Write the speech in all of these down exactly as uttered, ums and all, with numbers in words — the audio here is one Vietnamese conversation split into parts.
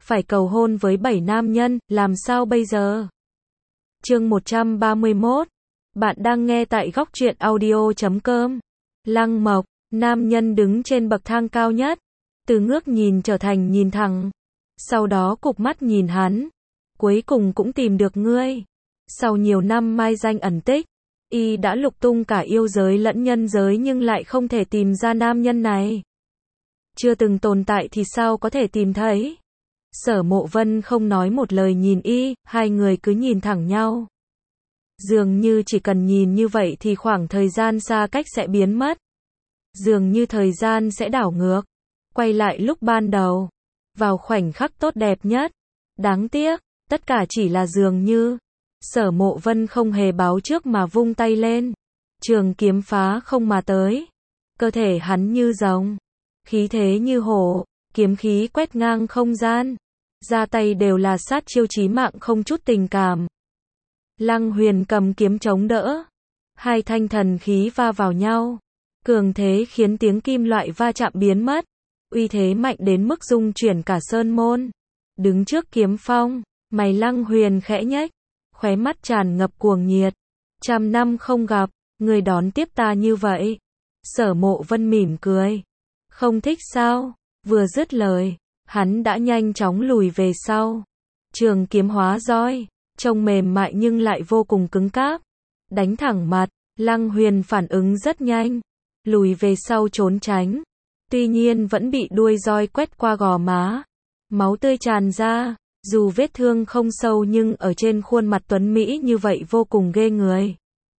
phải cầu hôn với bảy nam nhân, làm sao bây giờ? Chương một trăm ba mươi mốt. Bạn đang nghe tại góc truyện audio chấm com. Lăng Mộc, nam nhân đứng trên bậc thang cao nhất, từ ngước nhìn trở thành nhìn thẳng, sau đó cụp mắt nhìn hắn. Cuối cùng cũng tìm được ngươi. Sau nhiều năm mai danh ẩn tích, y đã lục tung cả yêu giới lẫn nhân giới nhưng lại không thể tìm ra nam nhân này. Chưa từng tồn tại thì sao có thể tìm thấy? Sở Mộ Vân không nói một lời nhìn y, hai người cứ nhìn thẳng nhau. Dường như chỉ cần nhìn như vậy thì khoảng thời gian xa cách sẽ biến mất. Dường như thời gian sẽ đảo ngược, quay lại lúc ban đầu, vào khoảnh khắc tốt đẹp nhất. Đáng tiếc, tất cả chỉ là dường như. Sở Mộ Vân không hề báo trước mà vung tay lên. Trường kiếm phá không mà tới. Cơ thể hắn như rồng, khí thế như hổ, kiếm khí quét ngang không gian. Ra tay đều là sát chiêu chí mạng không chút tình cảm. Lăng Huyền cầm kiếm chống đỡ. Hai thanh thần khí va vào nhau. Cường thế khiến tiếng kim loại va chạm biến mất. Uy thế mạnh đến mức rung chuyển cả sơn môn. Đứng trước kiếm phong, mày Lăng Huyền khẽ nhếch, khóe mắt tràn ngập cuồng nhiệt. Trăm năm không gặp, người đón tiếp ta như vậy. Sở Mộ Vân mỉm cười. Không thích sao? Vừa dứt lời, hắn đã nhanh chóng lùi về sau. Trường kiếm hóa roi, trông mềm mại nhưng lại vô cùng cứng cáp. Đánh thẳng mặt, Lăng Huyền phản ứng rất nhanh, lùi về sau trốn tránh. Tuy nhiên vẫn bị đuôi roi quét qua gò má. Máu tươi tràn ra, dù vết thương không sâu nhưng ở trên khuôn mặt tuấn Mỹ như vậy vô cùng ghê người.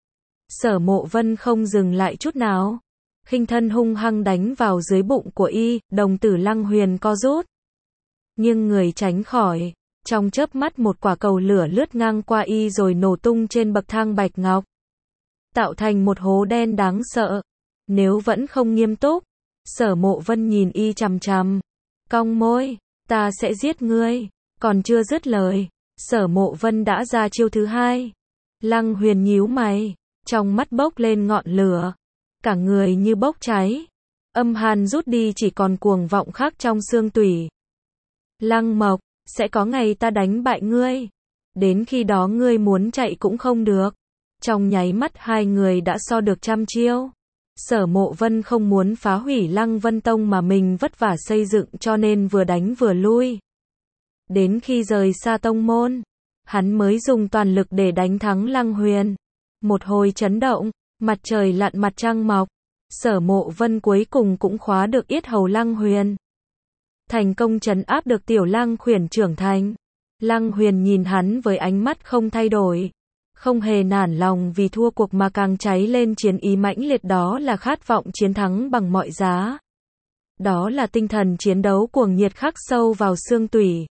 Sở Mộ Vân không dừng lại chút nào. Khinh thân hung hăng đánh vào dưới bụng của y, đồng tử Lăng Huyền co rút. Nhưng người tránh khỏi, trong chớp mắt một quả cầu lửa lướt ngang qua y rồi nổ tung trên bậc thang bạch ngọc. Tạo thành một hố đen đáng sợ. Nếu vẫn không nghiêm túc, Sở Mộ Vân nhìn y chằm chằm, cong môi, ta sẽ giết ngươi. Còn chưa dứt lời, Sở Mộ Vân đã ra chiêu thứ hai. Lăng Huyền nhíu mày, trong mắt bốc lên ngọn lửa, cả người như bốc cháy. Âm hàn rút đi chỉ còn cuồng vọng khắc trong xương tủy. Lăng Mộc, sẽ có ngày ta đánh bại ngươi. Đến khi đó ngươi muốn chạy cũng không được. Trong nháy mắt hai người đã so được trăm chiêu. Sở Mộ Vân không muốn phá hủy Lăng Vân Tông mà mình vất vả xây dựng cho nên vừa đánh vừa lui. Đến khi rời xa tông môn, hắn mới dùng toàn lực để đánh thắng Lăng Huyền. Một hồi chấn động, mặt trời lặn mặt trăng mọc, Sở Mộ Vân cuối cùng cũng khóa được yết hầu Lăng Huyền. Thành công trấn áp được tiểu Lăng Khuyển trưởng thành. Lăng Huyền nhìn hắn với ánh mắt không thay đổi, không hề nản lòng vì thua cuộc mà càng cháy lên chiến ý mãnh liệt, đó là khát vọng chiến thắng bằng mọi giá. Đó là tinh thần chiến đấu cuồng nhiệt khắc sâu vào xương tủy.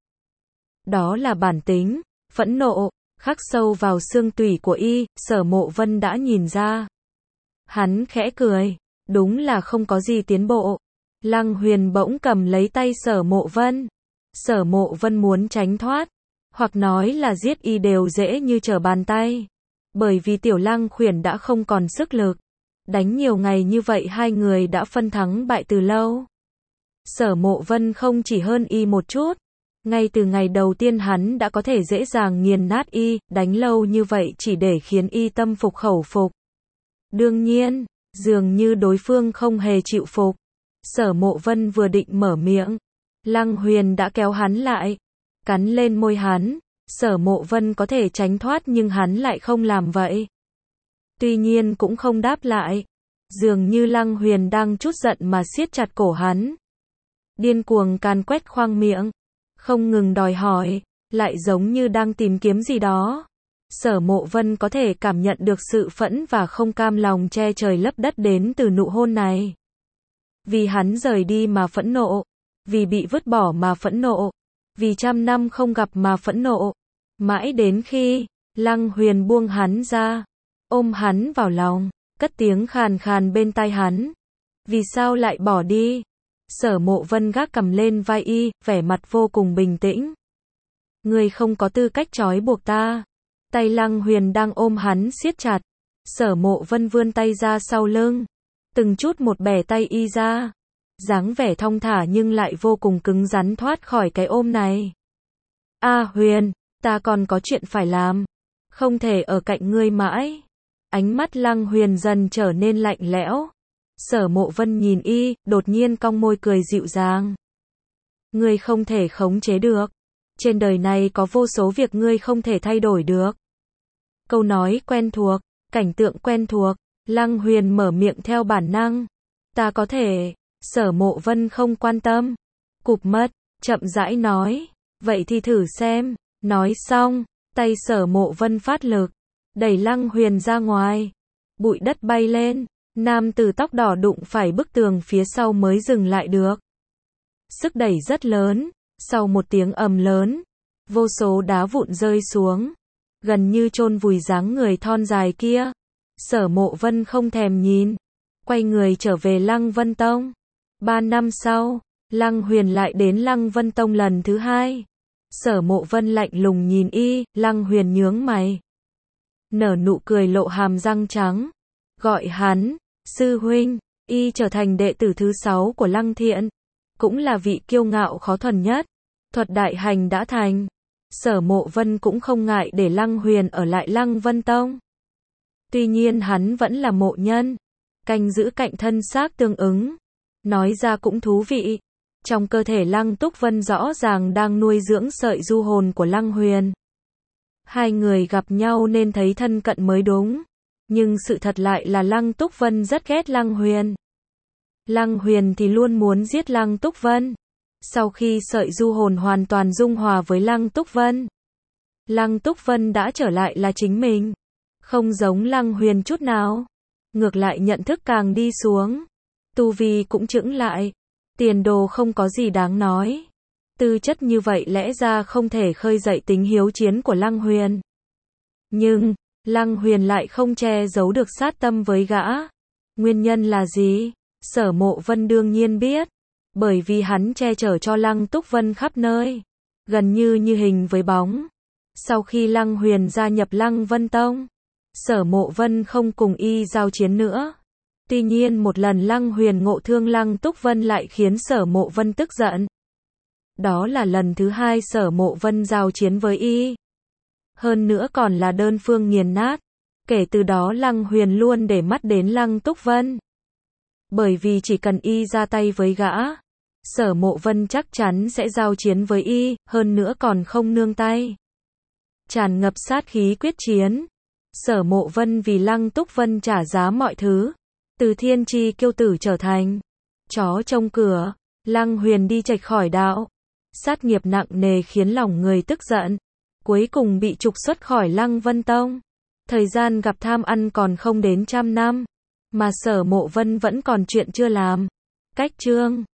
Đó là bản tính, phẫn nộ, khắc sâu vào xương tủy của y, Sở Mộ Vân đã nhìn ra. Hắn khẽ cười, đúng là không có gì tiến bộ. Lăng Huyền bỗng cầm lấy tay Sở Mộ Vân. Sở Mộ Vân muốn tránh thoát, hoặc nói là giết y đều dễ như trở bàn tay. Bởi vì tiểu Lăng Khuyển đã không còn sức lực. Đánh nhiều ngày như vậy hai người đã phân thắng bại từ lâu. Sở Mộ Vân không chỉ hơn y một chút. Ngay từ ngày đầu tiên hắn đã có thể dễ dàng nghiền nát y, đánh lâu như vậy chỉ để khiến y tâm phục khẩu phục. Đương nhiên, dường như đối phương không hề chịu phục. Sở Mộ Vân vừa định mở miệng, Lăng Huyền đã kéo hắn lại, cắn lên môi hắn. Sở Mộ Vân có thể tránh thoát nhưng hắn lại không làm vậy. Tuy nhiên cũng không đáp lại. Dường như Lăng Huyền đang trút giận mà siết chặt cổ hắn. Điên cuồng càn quét khoang miệng, không ngừng đòi hỏi, lại giống như đang tìm kiếm gì đó. Sở Mộ Vân có thể cảm nhận được sự phẫn và không cam lòng che trời lấp đất đến từ nụ hôn này. Vì hắn rời đi mà phẫn nộ, vì bị vứt bỏ mà phẫn nộ, vì trăm năm không gặp mà phẫn nộ. Mãi đến khi Lăng Huyền buông hắn ra, ôm hắn vào lòng, cất tiếng khàn khàn bên tai hắn. Vì sao lại bỏ đi? Sở Mộ Vân gác cầm lên vai y, vẻ mặt vô cùng bình tĩnh. Ngươi không có tư cách trói buộc ta. Tay Lăng Huyền đang ôm hắn siết chặt. Sở Mộ Vân vươn tay ra sau lưng, từng chút một bẻ tay y ra. Dáng vẻ thong thả nhưng lại vô cùng cứng rắn thoát khỏi cái ôm này. A Huyền, ta còn có chuyện phải làm. Không thể ở cạnh ngươi mãi. Ánh mắt Lăng Huyền dần trở nên lạnh lẽo. Sở Mộ Vân nhìn y, đột nhiên cong môi cười dịu dàng. Ngươi không thể khống chế được. Trên đời này có vô số việc ngươi không thể thay đổi được. Câu nói quen thuộc, cảnh tượng quen thuộc, Lăng Huyền mở miệng theo bản năng. Ta có thể. Sở Mộ Vân không quan tâm. Cụp mất, chậm rãi nói. Vậy thì thử xem. Nói xong, tay Sở Mộ Vân phát lực, đẩy Lăng Huyền ra ngoài. Bụi đất bay lên, nam tử tóc đỏ đụng phải bức tường phía sau mới dừng lại được. Sức đẩy rất lớn, sau một tiếng ầm lớn, vô số đá vụn rơi xuống, gần như chôn vùi dáng người thon dài kia. Sở Mộ Vân không thèm nhìn, quay người trở về Lăng Vân Tông. Ba năm sau, Lăng Huyền lại đến Lăng Vân Tông lần thứ hai. Sở Mộ Vân lạnh lùng nhìn y, Lăng Huyền nhướng mày, nở nụ cười lộ hàm răng trắng, gọi hắn, sư huynh. Y trở thành đệ tử thứ sáu của Lăng Thiện, cũng là vị kiêu ngạo khó thuần nhất. Thuật đại hành đã thành, Sở Mộ Vân cũng không ngại để Lăng Huyền ở lại Lăng Vân Tông. Tuy nhiên hắn vẫn là mộ nhân, canh giữ cạnh thân xác tương ứng. Nói ra cũng thú vị. Trong cơ thể Lăng Túc Vân rõ ràng đang nuôi dưỡng sợi du hồn của Lăng Huyền. Hai người gặp nhau nên thấy thân cận mới đúng. Nhưng sự thật lại là Lăng Túc Vân rất ghét Lăng Huyền. Lăng Huyền thì luôn muốn giết Lăng Túc Vân. Sau khi sợi du hồn hoàn toàn dung hòa với Lăng Túc Vân, Lăng Túc Vân đã trở lại là chính mình. Không giống Lăng Huyền chút nào. Ngược lại nhận thức càng đi xuống, tu vi cũng chững lại. Tiền đồ không có gì đáng nói. Tư chất như vậy lẽ ra không thể khơi dậy tính hiếu chiến của Lăng Huyền. Nhưng, Lăng Huyền lại không che giấu được sát tâm với gã. Nguyên nhân là gì? Sở Mộ Vân đương nhiên biết. Bởi vì hắn che chở cho Lăng Túc Vân khắp nơi. Gần như như hình với bóng. Sau khi Lăng Huyền gia nhập Lăng Vân Tông, Sở Mộ Vân không cùng y giao chiến nữa. Tuy nhiên một lần Lăng Huyền ngộ thương Lăng Túc Vân lại khiến Sở Mộ Vân tức giận. Đó là lần thứ hai Sở Mộ Vân giao chiến với y. Hơn nữa còn là đơn phương nghiền nát. Kể từ đó Lăng Huyền luôn để mắt đến Lăng Túc Vân. Bởi vì chỉ cần y ra tay với gã, Sở Mộ Vân chắc chắn sẽ giao chiến với y, hơn nữa còn không nương tay. Tràn ngập sát khí quyết chiến. Sở Mộ Vân vì Lăng Túc Vân trả giá mọi thứ. Từ thiên chi kiêu tử trở thành chó trông cửa. Lăng Huyền đi chệch khỏi đạo. Sát nghiệp nặng nề khiến lòng người tức giận. Cuối cùng bị trục xuất khỏi Lăng Vân Tông. Thời gian gặp tham ăn còn không đến trăm năm. Mà Sở Mộ Vân vẫn còn chuyện chưa làm. Cách chương